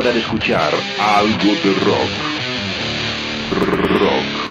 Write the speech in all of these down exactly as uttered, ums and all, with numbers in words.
hora de escuchar algo de rock. Rock.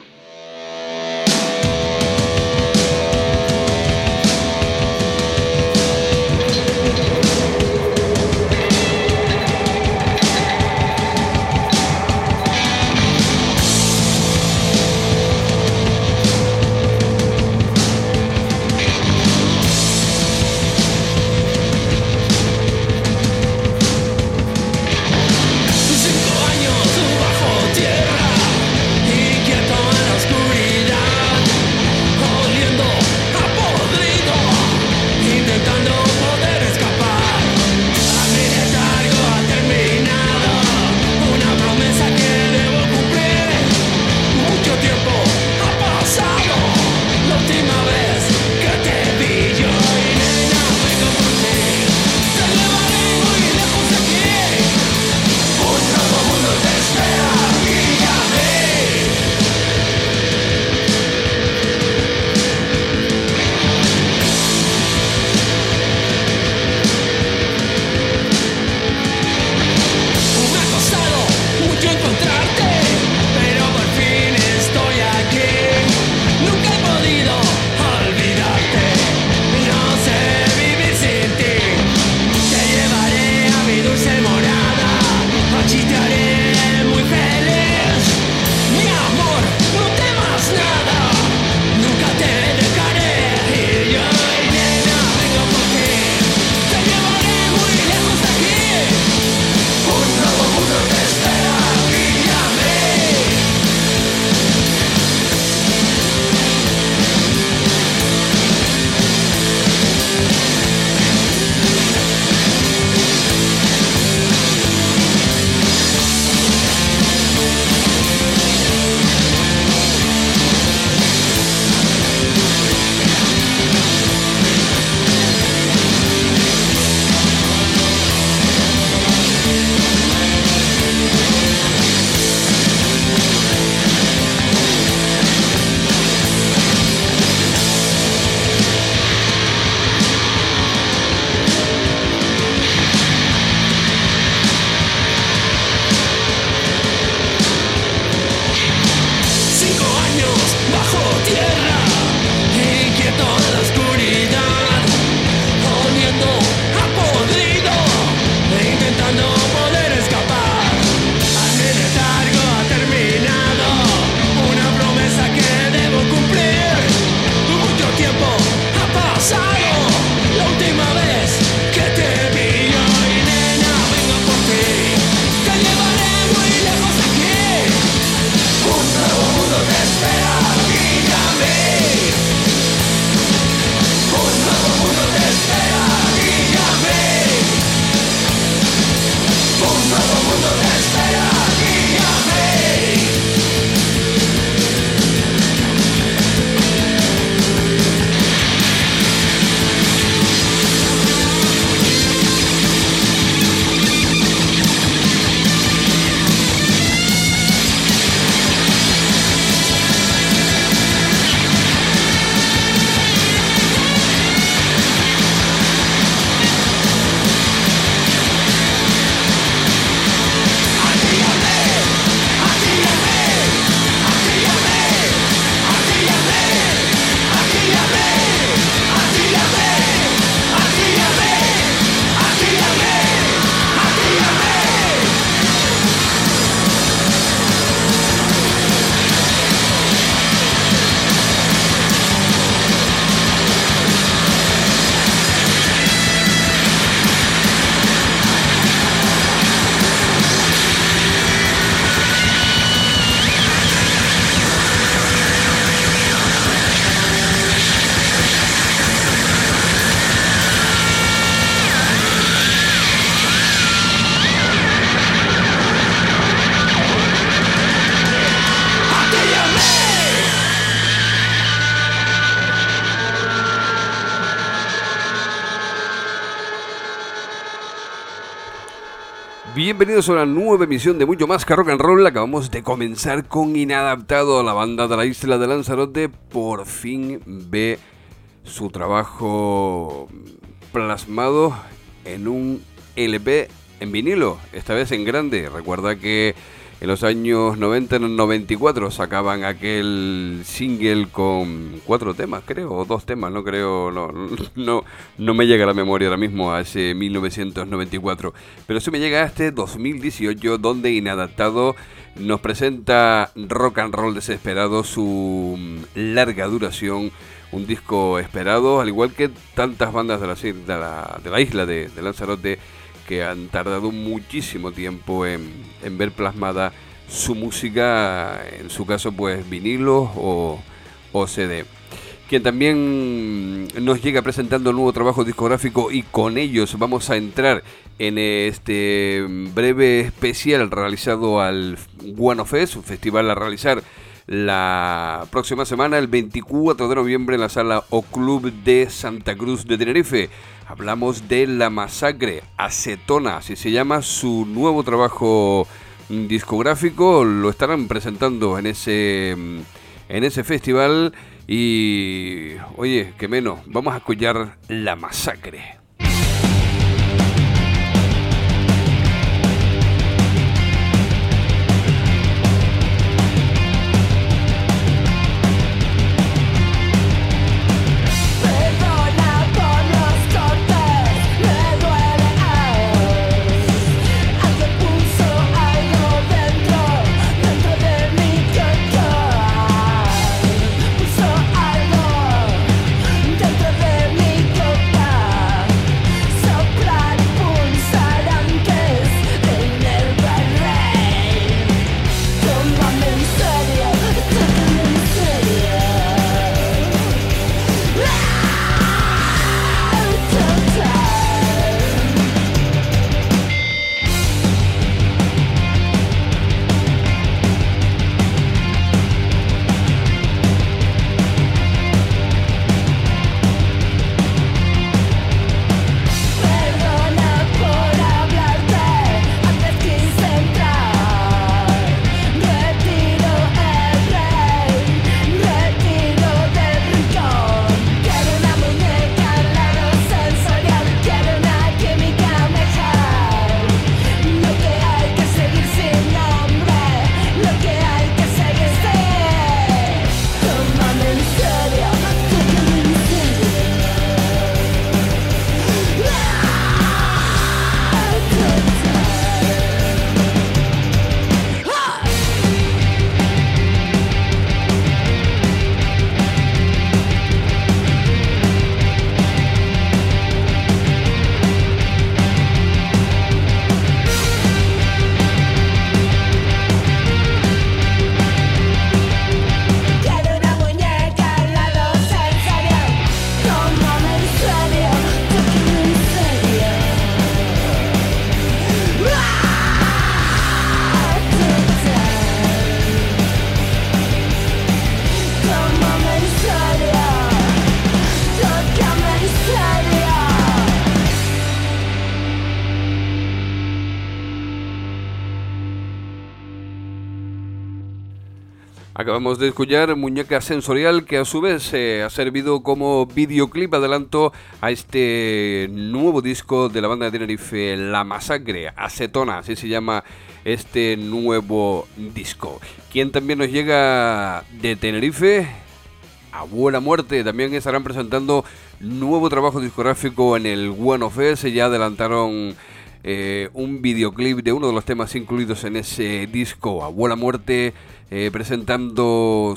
Bienvenidos a una nueva emisión de Mucho Más que Rock and Roll. Acabamos de comenzar con Inadaptado. La banda de la isla de Lanzarote por fin ve su trabajo plasmado en un L P en vinilo, esta vez en grande. Recuerda que en los años noventa, noventa y cuatro sacaban aquel single con cuatro temas, creo, o dos temas, no creo, no, no, no me llega a la memoria ahora mismo a ese mil novecientos noventa y cuatro, pero sí me llega a este dos mil dieciocho, donde Inadaptado nos presenta Rock and Roll Desesperado, su larga duración, un disco esperado, al igual que tantas bandas de la, de la, de la isla de, de Lanzarote, que han tardado muchísimo tiempo en, en ver plasmada su música, en su caso pues vinilo o, o C D. Quien también nos llega presentando un nuevo trabajo discográfico, y con ellos vamos a entrar en este breve especial realizado al Guano Fest, un festival a realizar la próxima semana, el veinticuatro de noviembre, en la sala O Club de Santa Cruz de Tenerife. Hablamos de La Masacre, Acetona, así se llama su nuevo trabajo discográfico. Lo estarán presentando en ese, en ese festival. Y oye, que menos, vamos a escuchar La Masacre. Acabamos de escuchar Muñeca Sensorial, que a su vez eh, ha servido como videoclip adelanto a este nuevo disco de la banda de Tenerife, La Masacre, Acetona, así se llama este nuevo disco. Quien también nos llega de Tenerife, Abuela Muerte, también estarán presentando nuevo trabajo discográfico en el Guano Fest. Ya adelantaron eh, un videoclip de uno de los temas incluidos en ese disco, Abuela Muerte, eh, presentando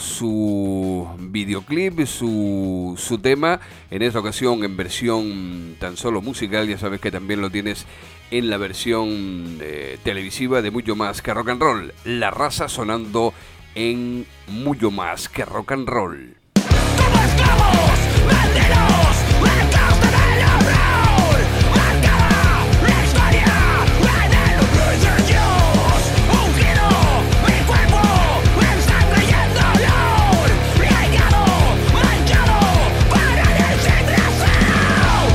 su videoclip, su, su tema, en esta ocasión en versión tan solo musical. Ya sabes que también lo tienes en la versión eh, televisiva de Mucho Más que Rock and Roll. La Raza sonando en Mucho Más que Rock and Roll. Como esclavos, vendidos, el caos del horror, marcada la historia en el orgullo de Dios. Ungido mi cuerpo en sangre y en dolor, regado, manchado para el desgraciado,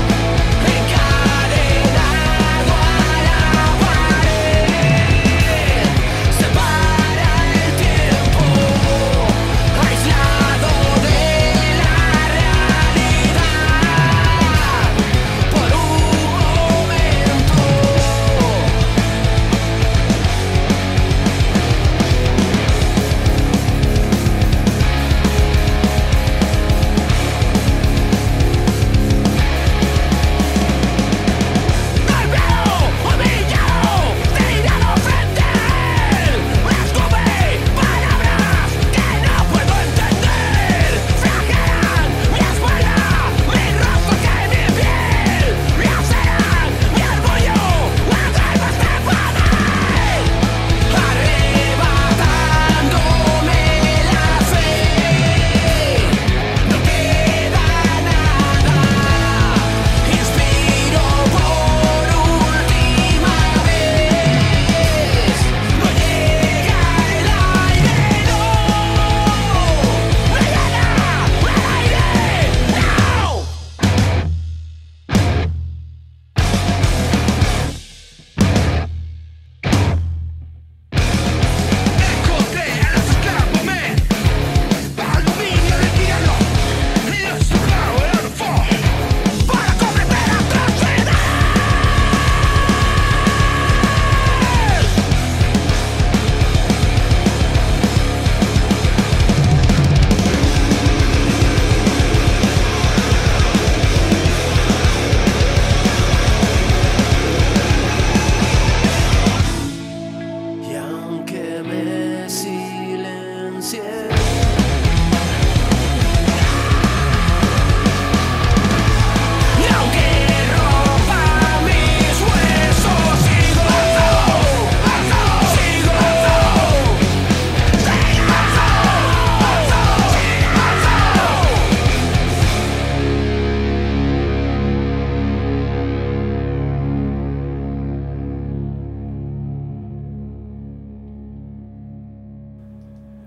encadenado a la pared, se para el tiempo, aislado de la realidad.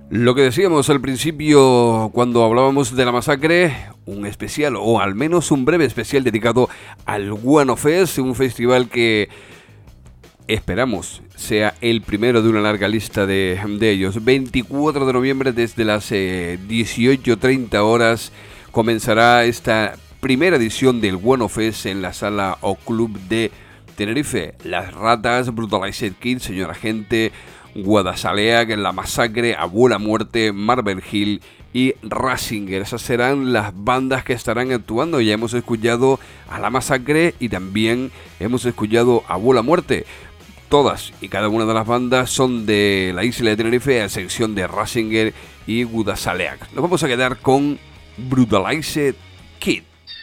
Lo que decíamos al principio cuando hablábamos de la masacre, un especial o al menos un breve especial dedicado al Guano Fest, un festival que esperamos sea el primero de una larga lista de, de ellos. veinticuatro de noviembre desde las eh, dieciocho treinta horas comenzará esta primera edición del Guano Fest en la sala o club de Tenerife. Las Ratas, Brutalized Kids, Señora Gente, Guadasaleac, La Masacre, Abuela Muerte, Marvel Hill y Ratzinger. Esas serán las bandas que estarán actuando. Ya hemos escuchado a La Masacre y también hemos escuchado a Abuela Muerte. Todas y cada una de las bandas son de la isla de Tenerife, a excepción de Ratzinger y Guadasaleac. Nos vamos a quedar con Brutalized Kid.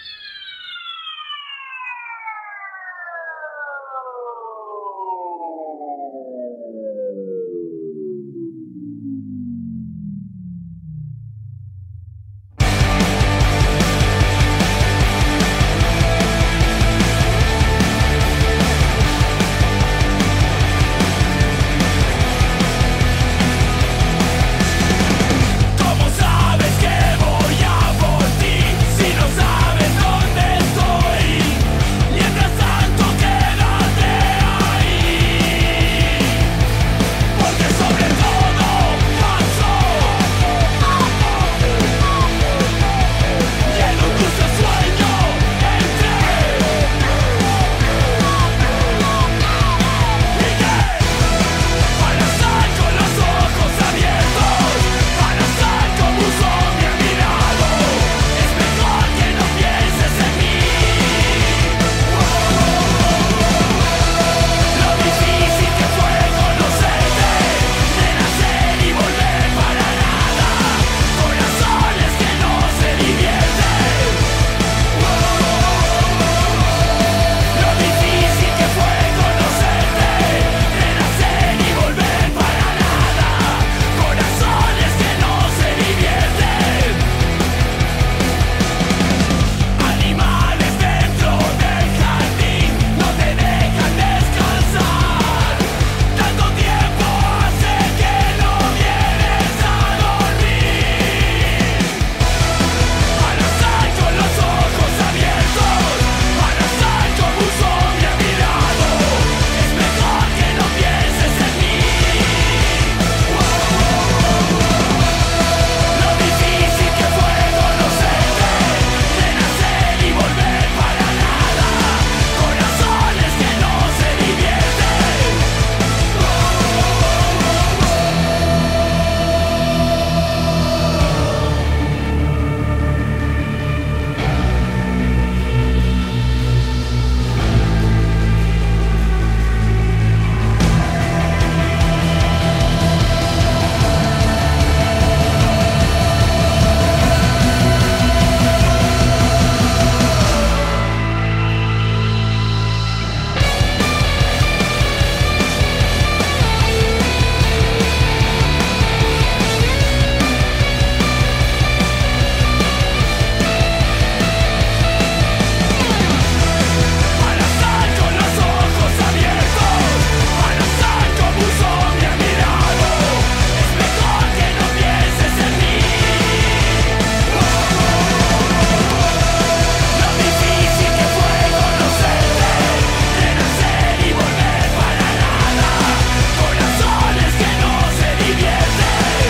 ¿Cómo sabes que voy a por ti si no sabes dónde estoy? Mientras tanto quédate ahí, porque sobre todo pasó y en un dulce sueño entré. ¿Y qué? Para estar con los ojos abiertos, para estar como un zombie a mi lado, es mejor que no pienses en mí. Lo difícil que fue conocerte, renacer y volver para nada, corazones que no se divierten. Lo difícil que fue conocerte, renacer y volver para nada, corazones que no se divierten. Animales dentro del jardín no te dejan descansar. Tanto tiempo hace que no vienes a dormir. Para estar con los ojos abiertos, para estar como un zombie a mi lado, es mejor que no pienses en mí. Lo difícil que fue conocerte, renacer y volver para nada, corazones que no se divierten. Para estar con los ojos abiertos, para estar como un zombie a mi lado, es mejor que no pienses en mí. Lo difícil que fue conocerte, renacer y volver para nada, corazones que no se divierten.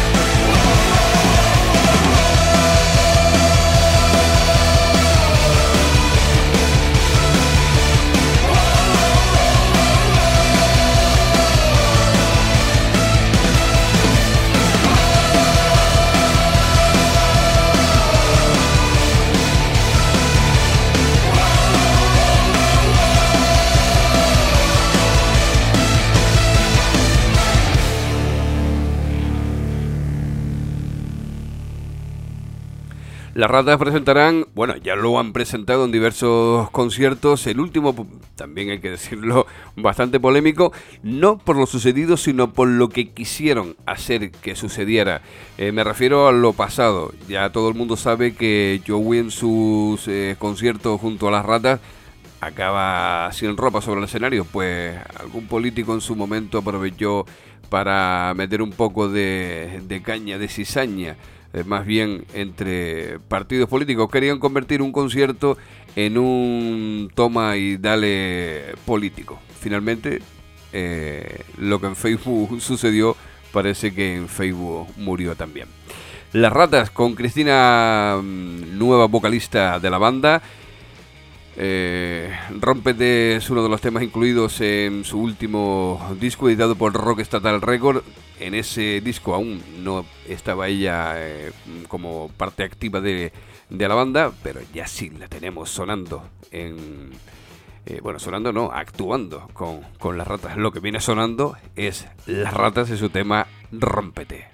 Las Ratas presentarán, bueno, ya lo han presentado en diversos conciertos, el último, también hay que decirlo, bastante polémico, no por lo sucedido, sino por lo que quisieron hacer que sucediera. Eh, me refiero a lo pasado. Ya todo el mundo sabe que Joey en sus eh, conciertos junto a Las Ratas acaba sin ropa sobre el escenario, pues algún político en su momento aprovechó para meter un poco de, de caña, de cizaña, eh, más bien entre partidos políticos. Querían convertir un concierto en un toma y dale político. Finalmente, eh, lo que en Facebook sucedió, parece que en Facebook murió también. Las Ratas con Cristina, nueva vocalista de la banda. Eh, Rómpete es uno de los temas incluidos en su último disco editado por Rock Estatal Record. En ese disco aún no estaba ella eh, como parte activa de, de la banda, pero ya sí la tenemos sonando en... Eh, bueno, sonando no, actuando con, con Las Ratas. Lo que viene sonando es Las Ratas y su tema Rómpete.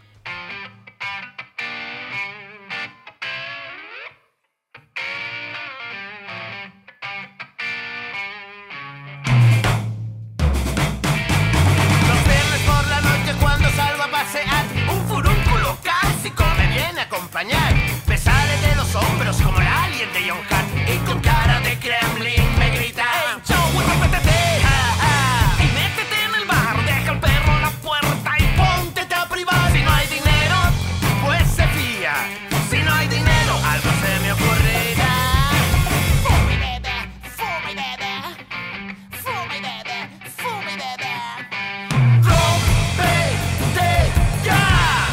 Me sale de los hombros como el alien de John Hart y con cara de Kremlin me grita: hey, Joe, rómpete, ja, ja, y métete en el bar, deja al perro en la puerta y póntete a privar. Si no hay dinero, pues se fía. Si no hay dinero, algo se me ocurrirá. Fumi bebé, fumi bebé, fumi bebé, fumi bebé. Rómpete ya.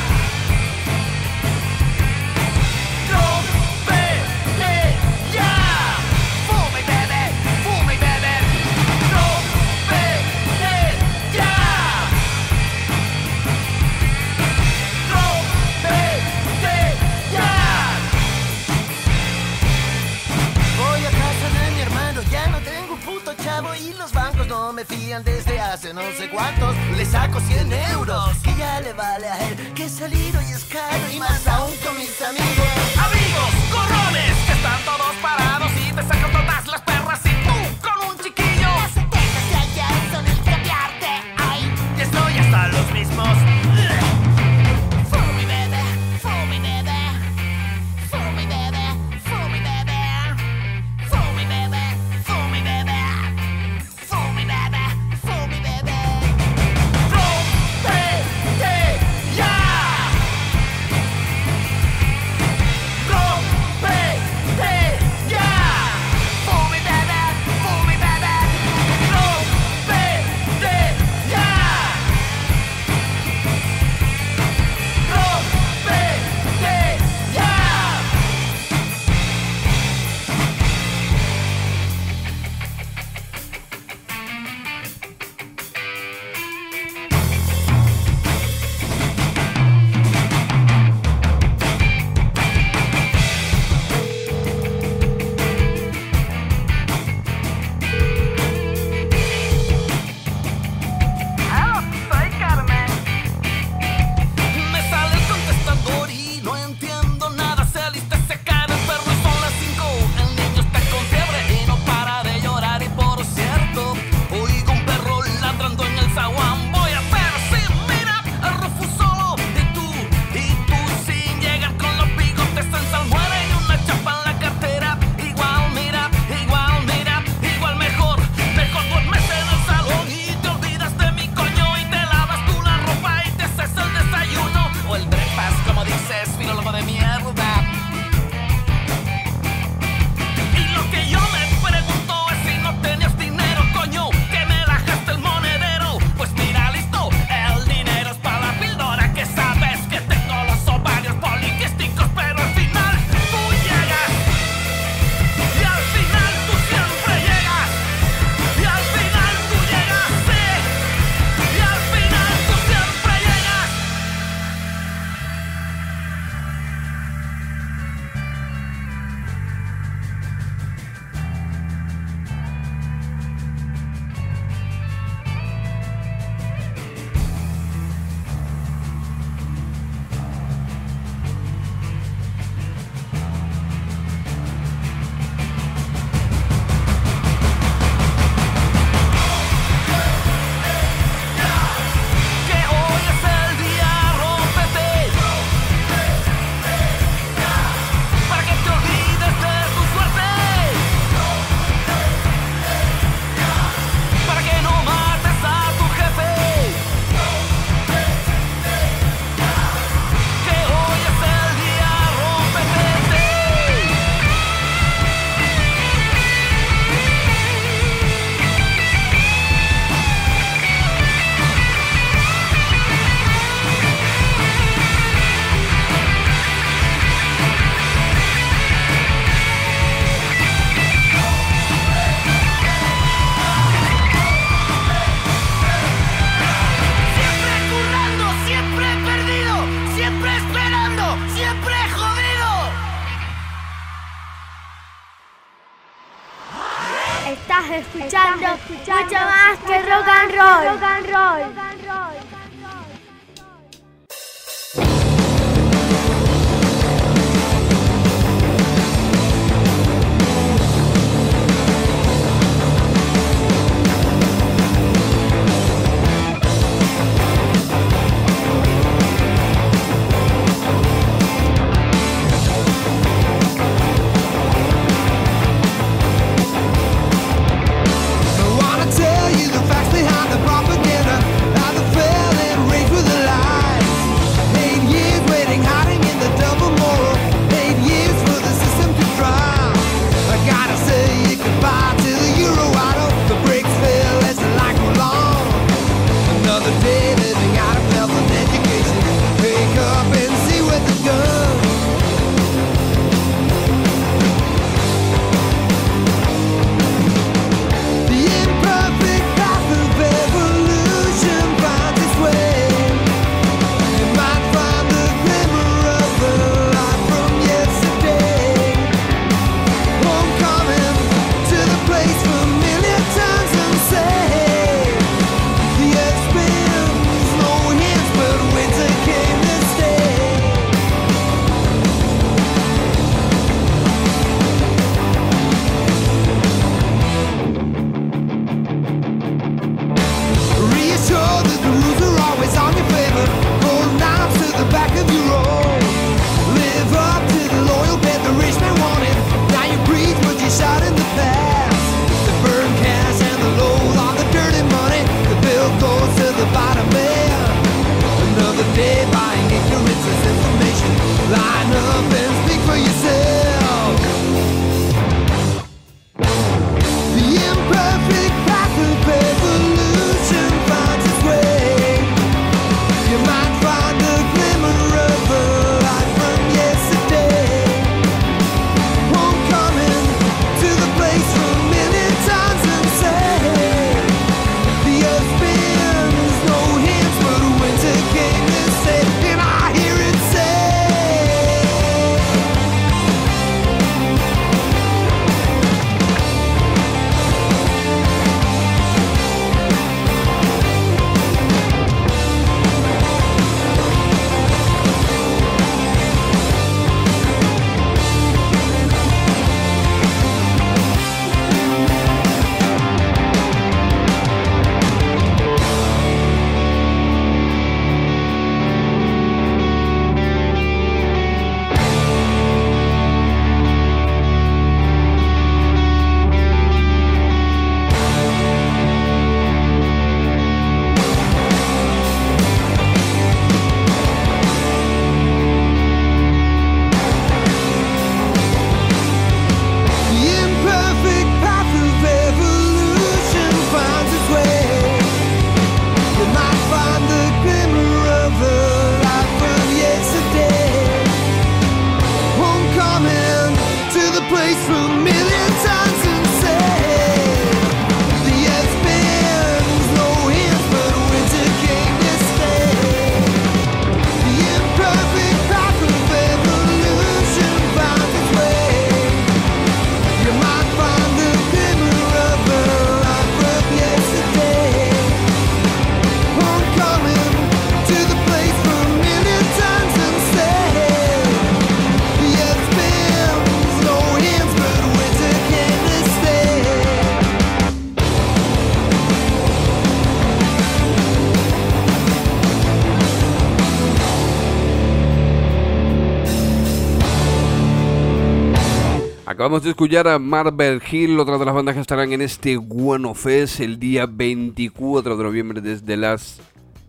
Y los bancos no me fían desde hace no sé cuántos. Le saco cien euros, que ya le vale a él, que salir hoy es caro y más aún con mis amigos. Amigos, corrones, que están todos parados y te sacan todas las perras y tú con un chiquillo. Las sentencias de ayer son el cambiarte, ay, y estoy hasta los mismos. Fumi bebé, fumi bebé, fumi bebé, fumi bebé, fumi bebé, fumi bebé. Fumi bebé, fumi bebé. Rómpete ya. siempre jodido. Estás escuchando, mucho más que rock and roll. Rock and roll. Rock and roll. Acabamos de escuchar a Marble Hill, otra de las bandas que estarán en este Guano Fest el día veinticuatro de noviembre desde las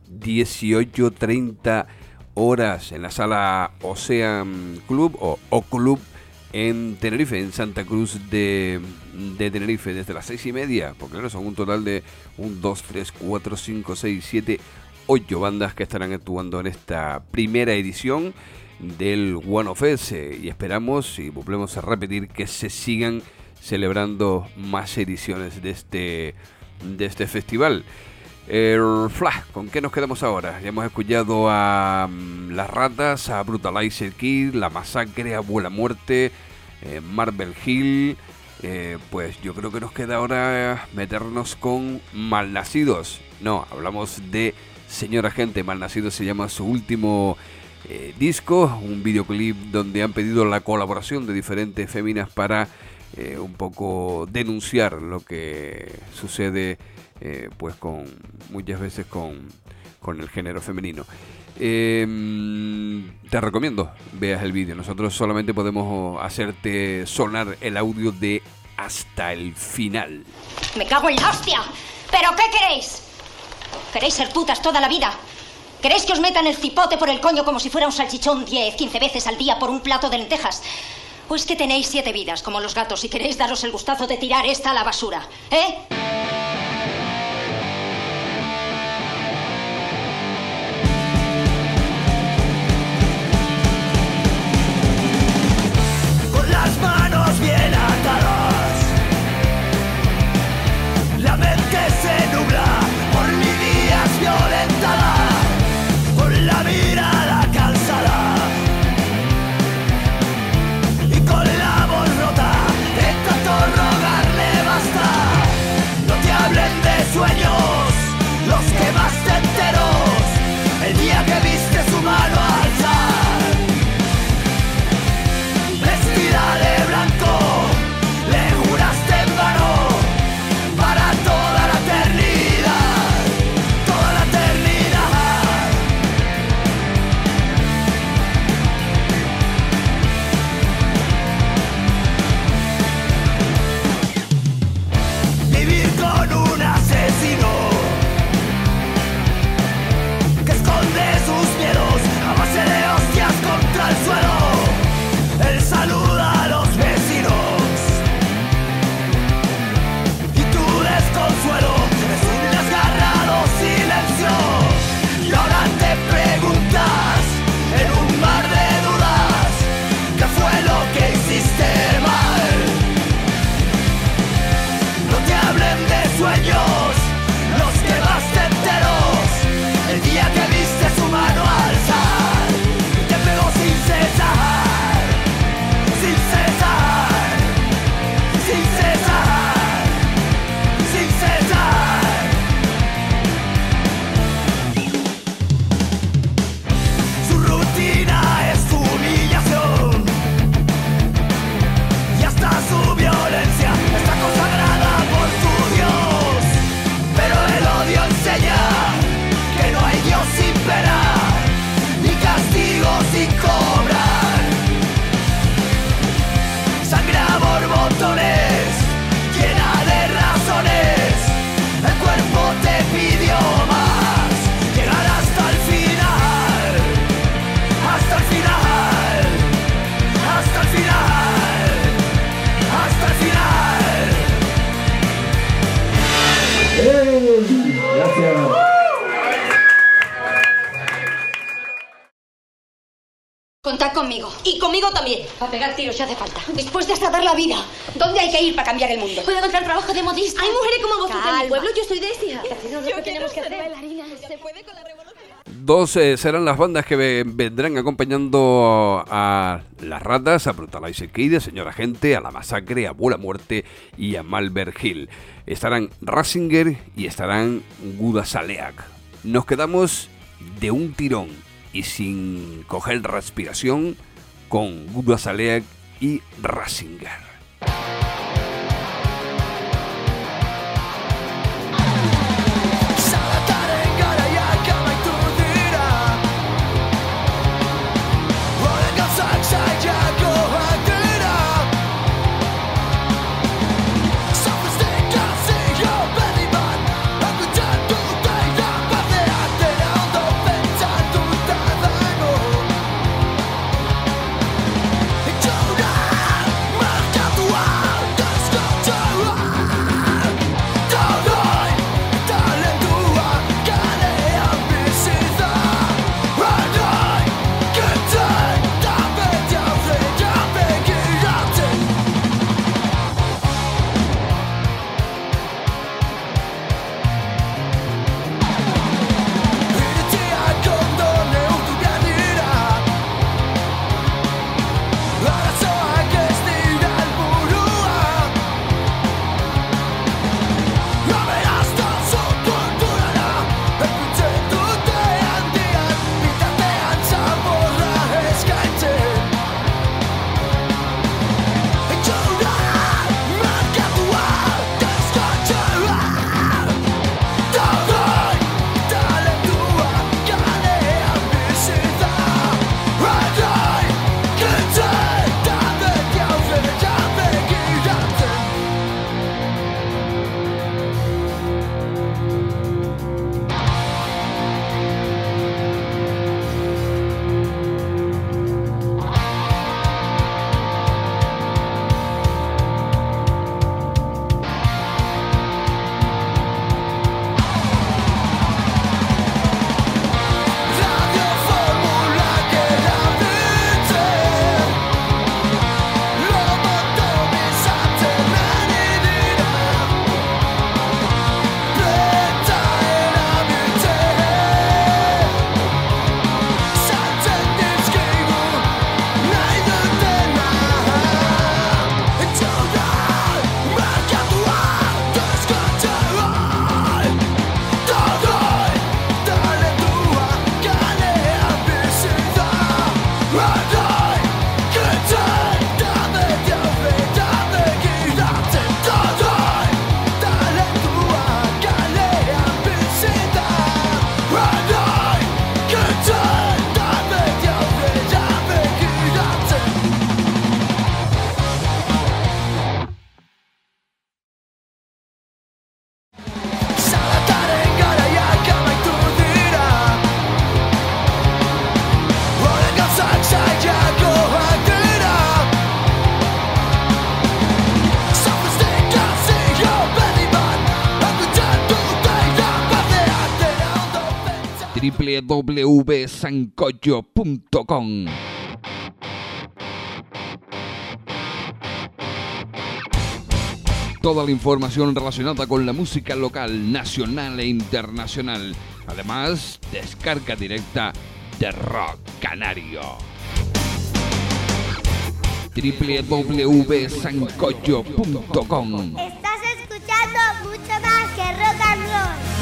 dieciocho treinta horas en la sala Ocean Club o O Club en Tenerife, en Santa Cruz de, de Tenerife, desde las seis y media, porque claro, son un total de un, dos, tres, cuatro, cinco, seis, siete, ocho bandas que estarán actuando en esta primera edición del Guano Fest, y esperamos y volvemos a repetir que se sigan celebrando más ediciones de este, de este festival. El Flash, ¿con qué nos quedamos ahora? Ya hemos escuchado a um, Las Ratas, a Brutalizer Kid, La Masacre, Abuela Muerte, eh, Marble Hill. Eh, pues yo creo que nos queda ahora meternos con Malnacidos. No, hablamos de Señora Gente. Malnacidos se llama su último eh, disco, un videoclip donde han pedido la colaboración de diferentes féminas para eh, un poco denunciar lo que sucede eh, pues con muchas veces con, con el género femenino. Eh, te recomiendo veas el vídeo. Nosotros solamente podemos hacerte sonar el audio de hasta el final. Me cago en la hostia. ¿Pero qué queréis? ¿Queréis ser putas toda la vida? ¿Queréis que os metan el cipote por el coño como si fuera un salchichón diez, quince veces al día por un plato de lentejas? ¿O es que tenéis siete vidas como los gatos y queréis daros el gustazo de tirar esta a la basura? ¿Eh? Con las manos bien atadas, la mente se nubla por líneas violentadas, con la mirada cansada y con la voz rota de tanto rogarle basta. No te hablen de sueños, los quemaste enteros el día que viste su mano alzar. Vestida de blanco, le juraste en vano para toda la eternidad, toda la eternidad. Vivir con un asesino que esconde sus miedos a base de hostias contra el suelo. Él saluda a los vecinos y tu desconsuelo es un desgarrado silencio. Y ahora te preguntas en un mar de dudas qué fue lo que hiciste mal. No te hablen de sueños, los quemaste enteros el día que viste su mano alzar y te pegó sin cesar, sin cesar, sin cesar, sin cesar. Su rutina es tu humillación y hasta su violencia está consagrada por tu Dios. Pero el odio enseña que no hay Dios sin pena, ni castigo sin cobrar. Sangre a borbotones, llena de razones, el cuerpo te pidió más, llegar hasta el final, hasta el final, hasta el final, hasta el final. Contad conmigo. Y conmigo también. Para pegar tiros si hace falta. Después de hasta dar la vida. ¿Dónde hay que ir para cambiar el mundo? Puedo encontrar trabajo de modista. Hay mujeres como vosotros en mi pueblo. Yo soy de Écija. Haciendo lo que tenemos que hacer. ¿Se puede con la revolución? Dos eh, serán las bandas que ve- vendrán acompañando a Las Ratas, a Brutalizer Kid, a Señora Gente, a La Masacre, a Abuela Muerte y a Malber Hill. Estarán Ratzinger y estarán Gudasaleak. Nos quedamos de un tirón y sin coger respiración con Gudasaleak y Ratzinger. Salataren garaiak amaitu dira, horren gauzak zailagoak dira. Sofistikazio berri bat akutzen dute irabade atera ondo pentsatuta dago. Itxura marka w w w punto sancocho punto com. Toda la información relacionada con la música local, nacional e internacional. Además, descarga directa de Rock Canario. w w w punto sancocho punto com. Estás escuchando mucho más que rock and roll.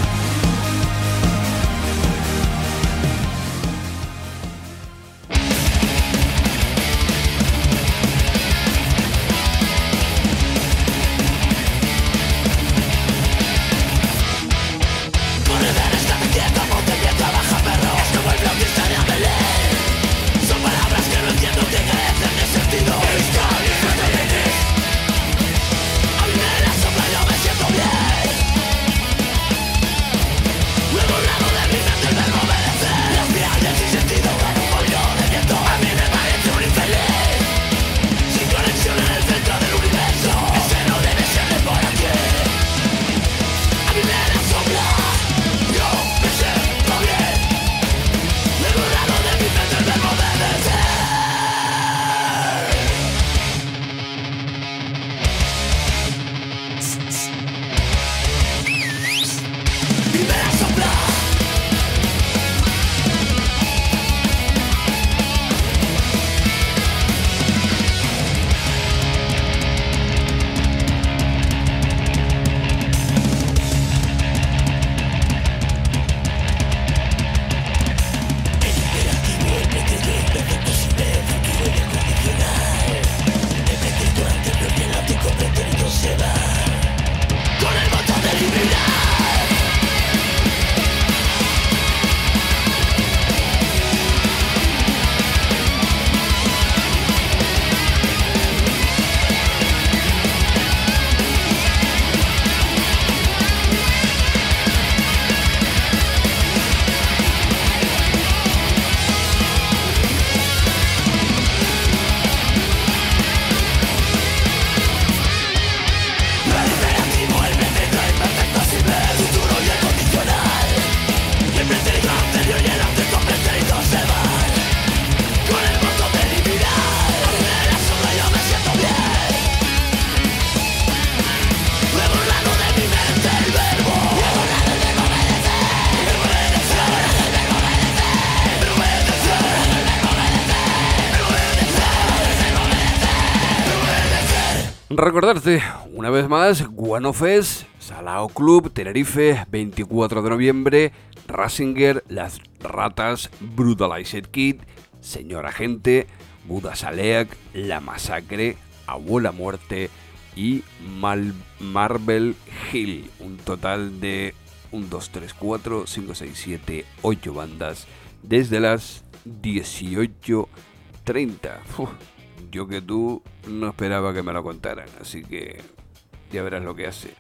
Recordarte una vez más, Guano Fest, Salao Club, Tenerife, veinticuatro de noviembre, Rasinger, Las Ratas, Brutalized Kid, Señor Agente, Budas Aleak, La Masacre, Abuela Muerte y Mal Marvel Hill. Un total de uno, dos, tres, cuatro, cinco, seis, siete, ocho bandas desde las dieciocho treinta. Uf. Yo que tú no esperaba que me lo contaran, así que ya verás lo que hace.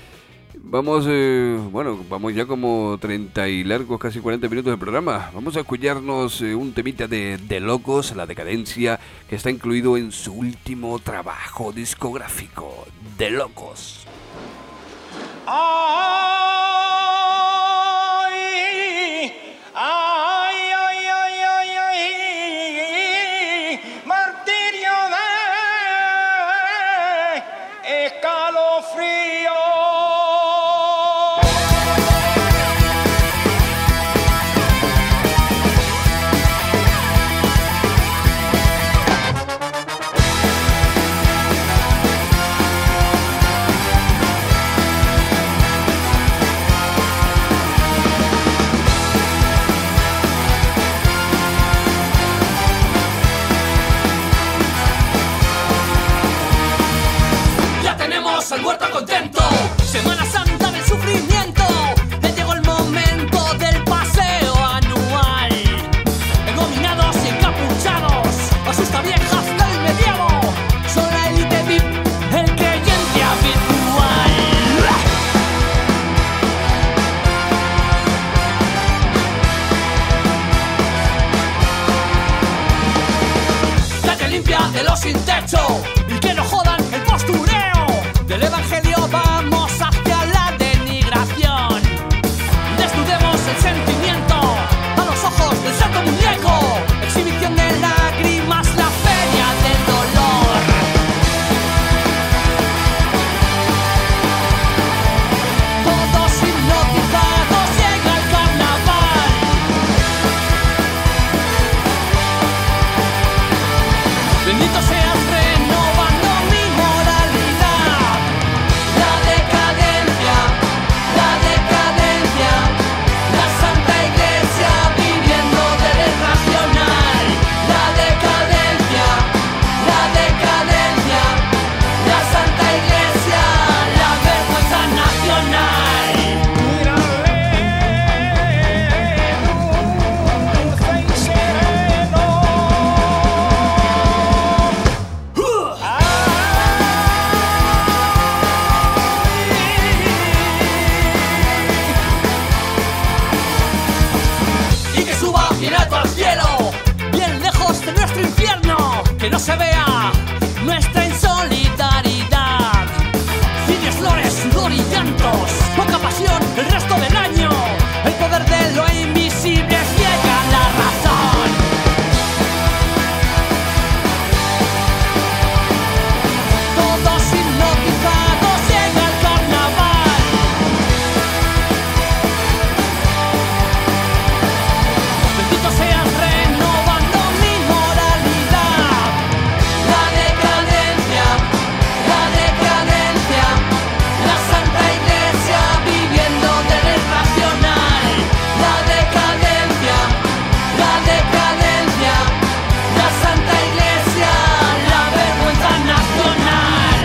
Vamos, eh, bueno, vamos ya como treinta y largos, casi cuarenta minutos de programa. Vamos a escucharnos eh, un temita de De Locos, La Decadencia, que está incluido en su último trabajo discográfico, De Locos. Ay, ay, ay, ay, ay, ay, martirio de escalofrío. cielo sin techo y que no jodan el postureo. Del evangelio vamos hacia la denigración. Desnudemos el sentimiento a los ojos del santo muñeco. Exhibición de lágrimas, la feria del dolor. Todos hipnotizados, llega el carnaval. Bendito seas renovando mi moralidad. La decadencia, la decadencia, la Santa Iglesia viviendo del irracional. La decadencia, la decadencia, la Santa Iglesia, la vergüenza nacional. Y que suba bien alto al cielo, bien lejos de nuestro infierno, que no se vea nuestra insolidaridad. Cirios, flores, sudor y llantos, poca pasión el resto del año. El poder de lo invisible ciega la razón. Todos hipnotizados, llega el carnaval. Bendito seas renovando mi moralidad. La decadencia, la decadencia, la Santa Iglesia viviendo del irracional. La decadencia, la decadencia, la Santa Iglesia, la vergüenza nacional.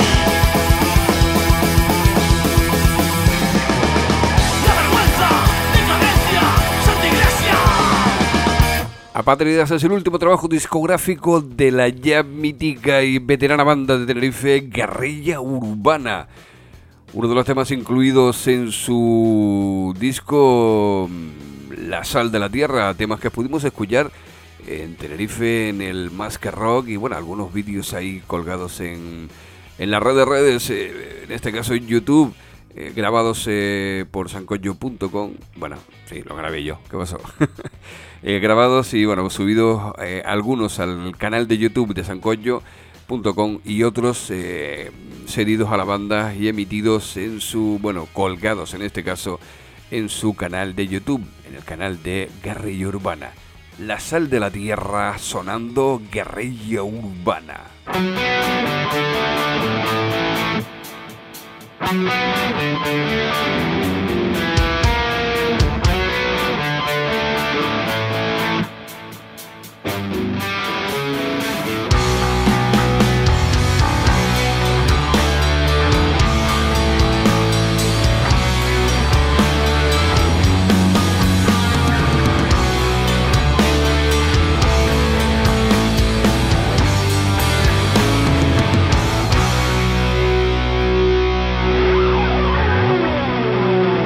La vergüenza, decadencia, Santa Iglesia. Apátridas es el último trabajo discográfico de la ya mítica y veterana banda de Tenerife Guerrilla Urbana. Uno de los temas incluidos en su disco La Sal de la Tierra, temas que pudimos escuchar en Tenerife en el Más que Rock y bueno, algunos vídeos ahí colgados en, en las redes redes, eh, en este caso en YouTube, eh, grabados eh, por sancoyo punto com. Bueno, sí, lo grabé yo, ¿qué pasó? eh, grabados y bueno, subidos eh, algunos al canal de YouTube de sancoyo punto com y otros eh, cedidos a la banda y emitidos en su, bueno, colgados en este caso en su canal de YouTube, en el canal de Guerrilla Urbana. La Sal de la Tierra sonando Guerrilla Urbana. La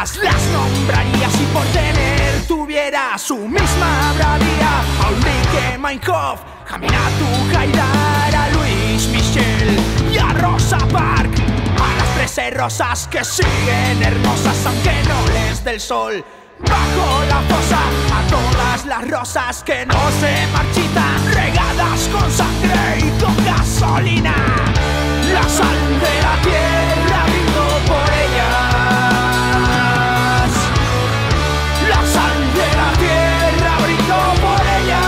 jamás las nombraría si por tener tuviera su misma bravía. A Ulrike Meinhof, Aminatu Haidar, a Luis Michel y a Rosa Parks, a las trece rosas que siguen hermosas aunque no les dé el sol bajo la fosa, a todas las rosas que no se marchitan, regadas con sangre y con gasolina. La sal de la tierra brindo por ellas. La sal de la tierra brindo por ellas.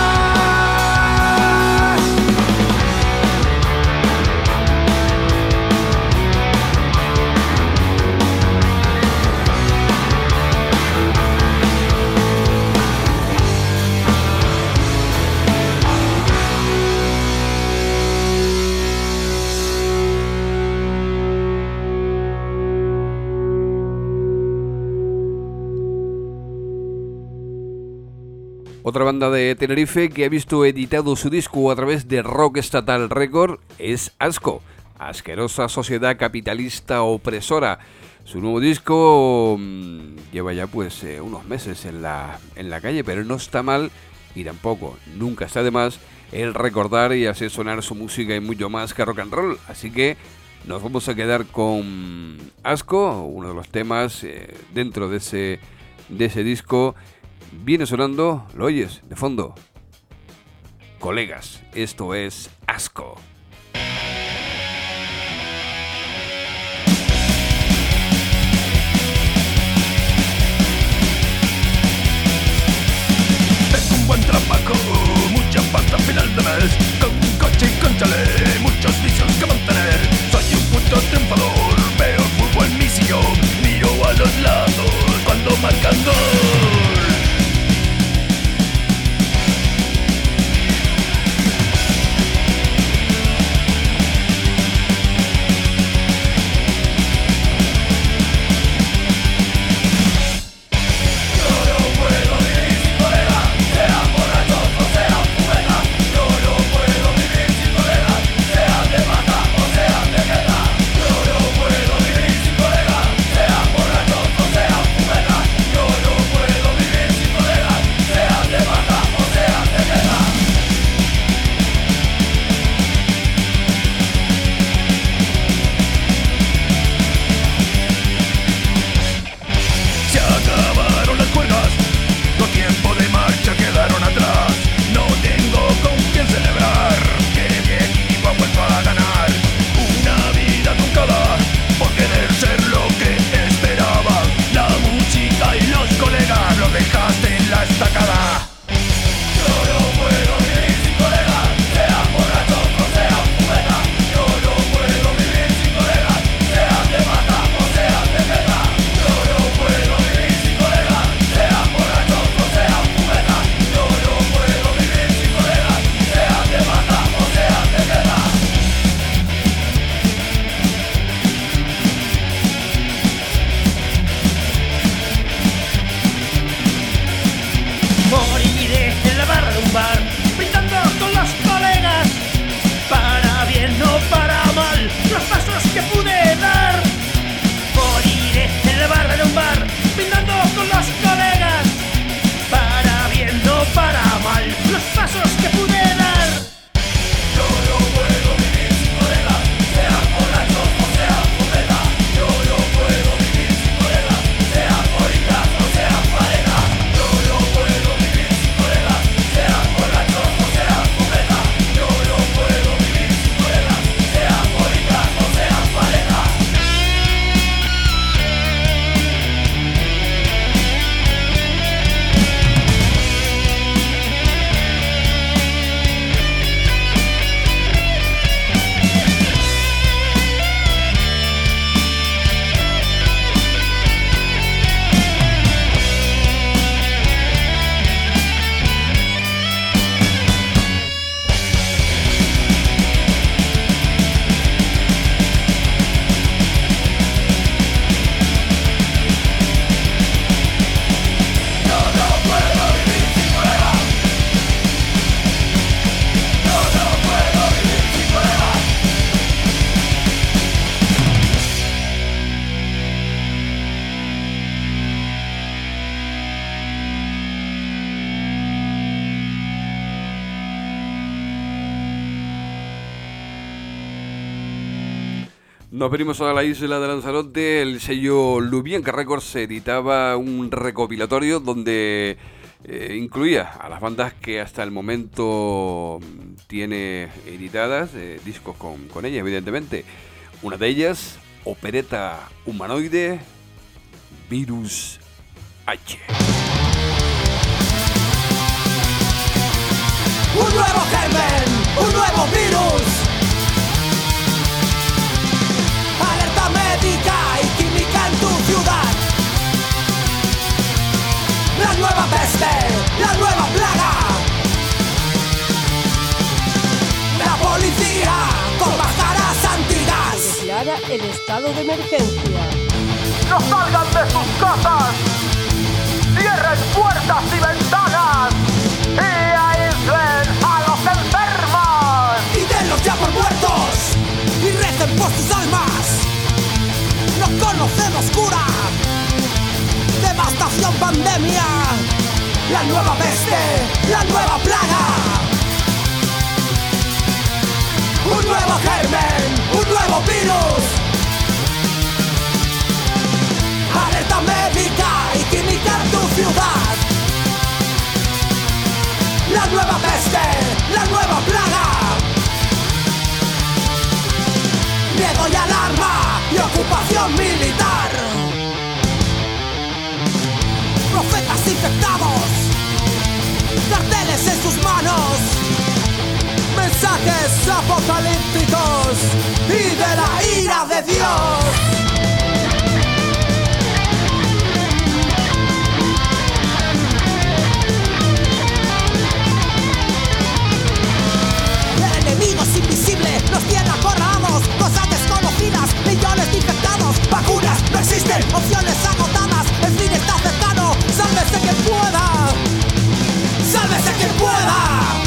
Otra banda de Tenerife que ha visto editado su disco a través de Rock Estatal Record es Asco, Asquerosa Sociedad Capitalista Opresora. Su nuevo disco mmm, lleva ya pues eh, unos meses en la, en la calle, pero no está mal y tampoco, nunca está de más el recordar y hacer sonar su música y mucho más que rock and roll. Así que nos vamos a quedar con Asco, uno de los temas eh, dentro de ese, de ese disco. Viene sonando, lo oyes de fondo. Colegas, esto es Asco. Tengo un buen trabajo, mucha pasta a final de mes, con un coche y con chalet, muchos vicios que mantener. Soy un puto triunfador, veo el fútbol en mi sillón, miro a los lados cuando marcan gol. Yo no puedo vivir Nos venimos a la isla de Lanzarote. El sello Lubyanka Records editaba un recopilatorio donde eh, incluía a las bandas que hasta el momento tiene editadas, eh, discos con, con ella, evidentemente. Una de ellas, Opereta Humanoide, Virus H. Un nuevo germen, un nuevo virus. Alerta médica y química en tu ciudad. La nueva peste, la nueva plaga. La policía con máscaras antigas. Declara el estado de emergencia. No salgan de sus casas. Cierren puertas y ventanas. Y aíslen a los enfermos. Y denlos ya por muertos. Y recen por sus almas. No conocemos cura. Devastación, pandemia. La nueva peste, la nueva plaga. Un nuevo germen, un nuevo virus. Alerta médica y química en tu ciudad. La nueva peste, la nueva plaga. Miedo y alarma y ocupación militar. Profetas infectados, carteles en sus manos, mensajes apocalípticos y de la ira de Dios. El enemigo es invisible, nos tiene acorralados, cosas desconocidas, millones de infectados, vacunas no existen, opciones agotadas, el fin está cercano, sálvese quien pueda, sálvese quien pueda.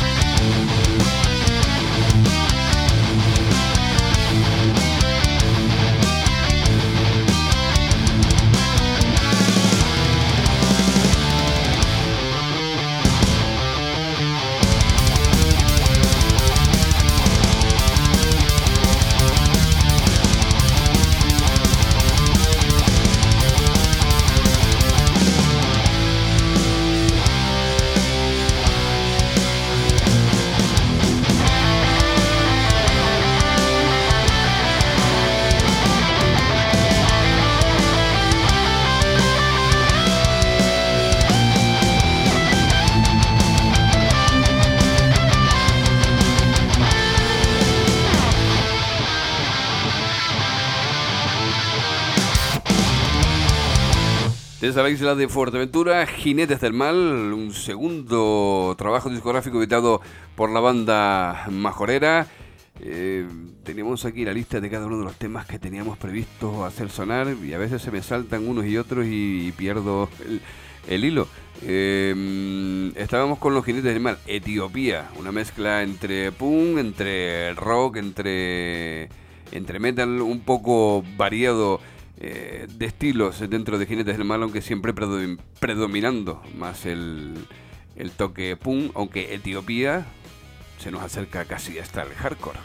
Desde la isla de Fuerteventura, Jinetes del Mal, un segundo trabajo discográfico editado por la banda Majorera. Eh, teníamos aquí la lista de cada uno de los temas que teníamos previsto hacer sonar y a veces se me saltan unos y otros y, y pierdo el, el hilo. Eh, estábamos con los Jinetes del Mal, Etiopía, una mezcla entre punk, entre rock, entre, entre metal, un poco variado. Eh, de estilos dentro de Jinetes del Mal, aunque siempre predom- predominando más el, el toque punk, aunque Etiopía se nos acerca casi hasta el hardcore.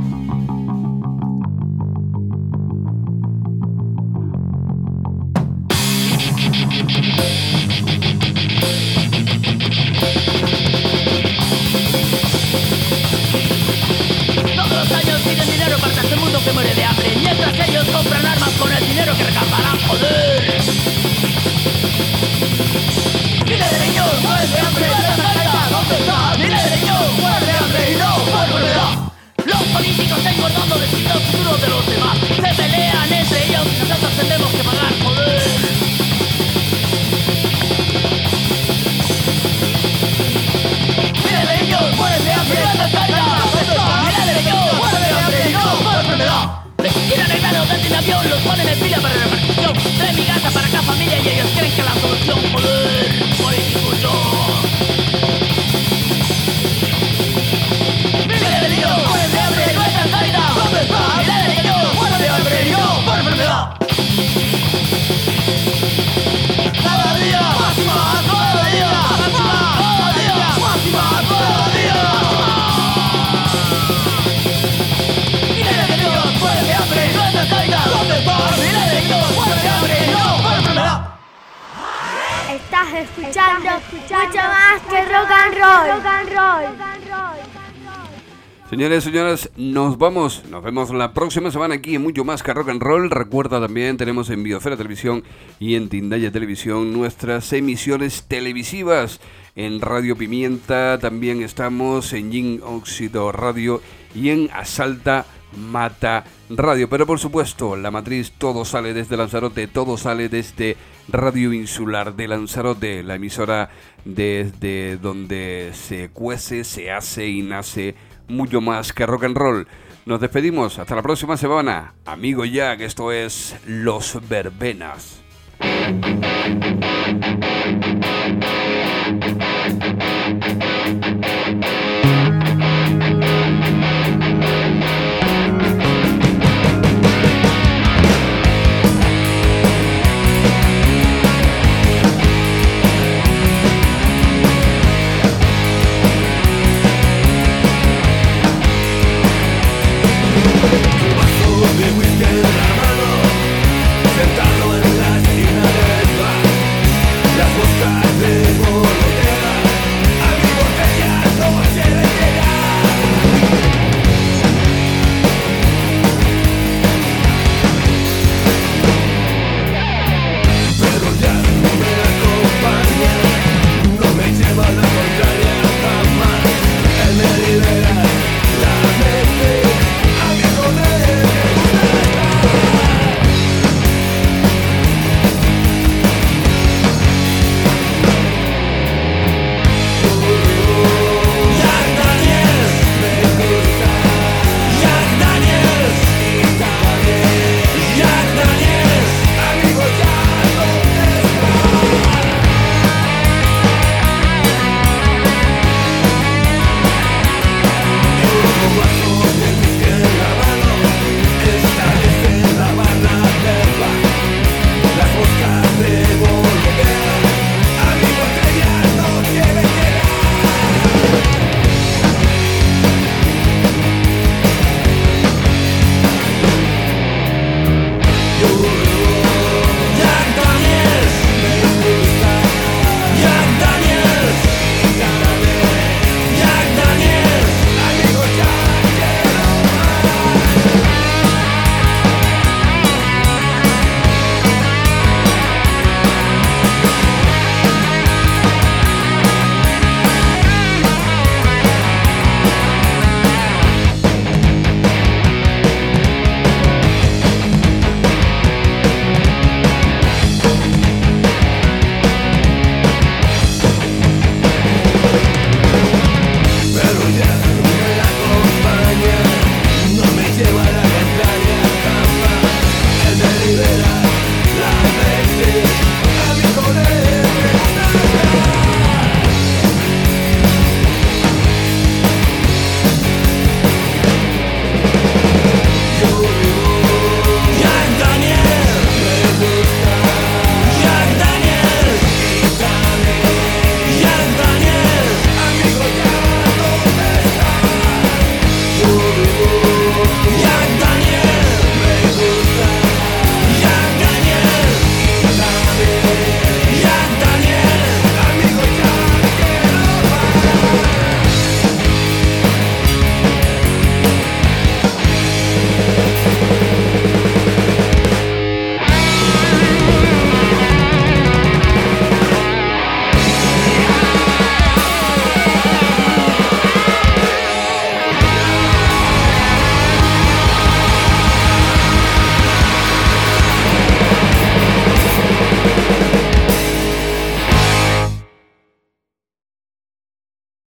Todos los años piden dinero para este mundo que muere de hambre, mientras ellos compran armas con el dinero que recaudarán, joder. Dile de niño, muere de hambre, la salida, ¿dónde está? Dile de niño, muere de hambre y no volverá. Los políticos engordando decidiendo el futuro de los demás, se pelean entre ellos y nosotros tenemos que pagar, joder. Dile de niño, muere de hambre, la salida, ¿dónde está? Dile de niño, muere de hambre y no volverá. Les tiran el grano del avión, los ponen en fila para la repartición. Tres escuchando mucho más que rock and roll. Rock and roll. Señores, señoras, nos vamos. Nos vemos la próxima semana aquí en Mucho Más que Rock and Roll. Recuerda también, tenemos en Biosfera Televisión y en Tindaya Televisión nuestras emisiones televisivas. En Radio Pimienta también estamos, en Yin Óxido Radio y en Asalta Mata Radio. Pero por supuesto, la matriz, todo sale desde Lanzarote, todo sale desde Radio Insular de Lanzarote, la emisora desde donde se cuece, se hace y nace mucho más que rock and roll. Nos despedimos, hasta la próxima semana. Amigo Jack, esto es Los Verbenas.